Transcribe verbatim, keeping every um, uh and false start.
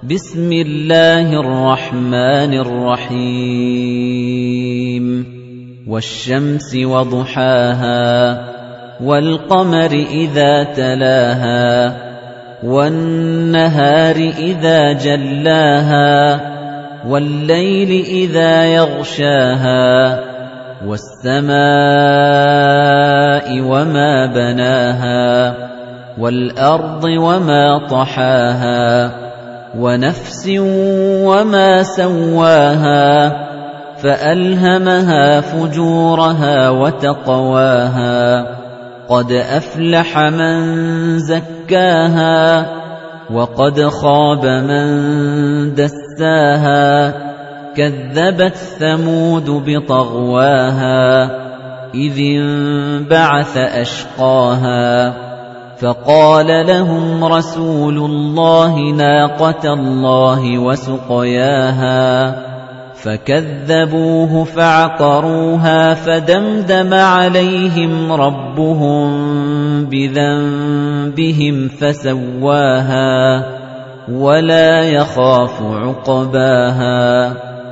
بسم الله الرحمن الرحيم والشمس وضحاها والقمر إذا تلاها والنهار إذا جلاها والليل إذا يغشاها والسماء وما بناها والأرض وما طحاها ونفس وما سواها فألهمها فجورها وتقواها قد أفلح من زكاها وقد خاب من دساها كذبت ثمود بطغواها إذ انبعث أشقاها فقال لهم رسول الله ناقة الله وسقياها فكذبوه فعقروها فدمدم عليهم ربهم بذنبهم فسواها ولا يخاف عقباها